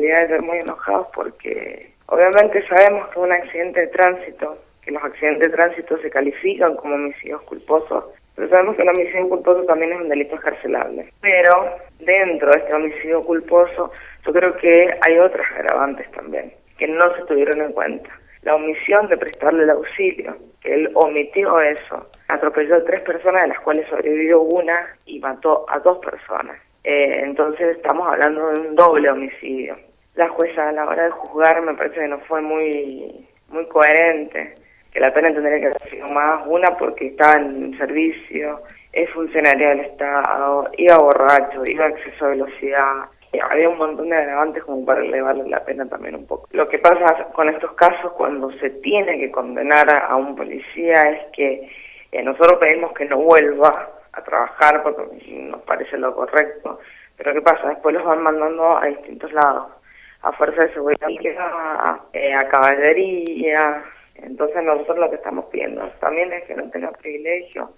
día de ayer muy enojados porque obviamente sabemos que un accidente de tránsito, que los accidentes de tránsito se califican como homicidios culposos, pero sabemos que el homicidio culposo también es un delito escarcelable. Pero dentro de este homicidio culposo yo creo que hay otras agravantes también, que no se tuvieron en cuenta. La omisión de prestarle el auxilio, que él omitió eso, atropelló a 3 personas, de las cuales sobrevivió una y mató a 2 personas. Entonces estamos hablando de un doble homicidio. La jueza a la hora de juzgar me parece que no fue muy coherente, que la pena tendría que haber sido más, una porque estaba en servicio, es funcionario del Estado, iba borracho, iba a exceso de velocidad. Había un montón de agravantes como para elevarle la pena también un poco. Lo que pasa con estos casos cuando se tiene que condenar a un policía es que nosotros pedimos que no vuelva a trabajar porque nos parece lo correcto, pero ¿qué pasa? Después los van mandando a distintos lados, a fuerza de seguridad, a caballería. Entonces nosotros lo que estamos pidiendo también es que no tenga privilegio.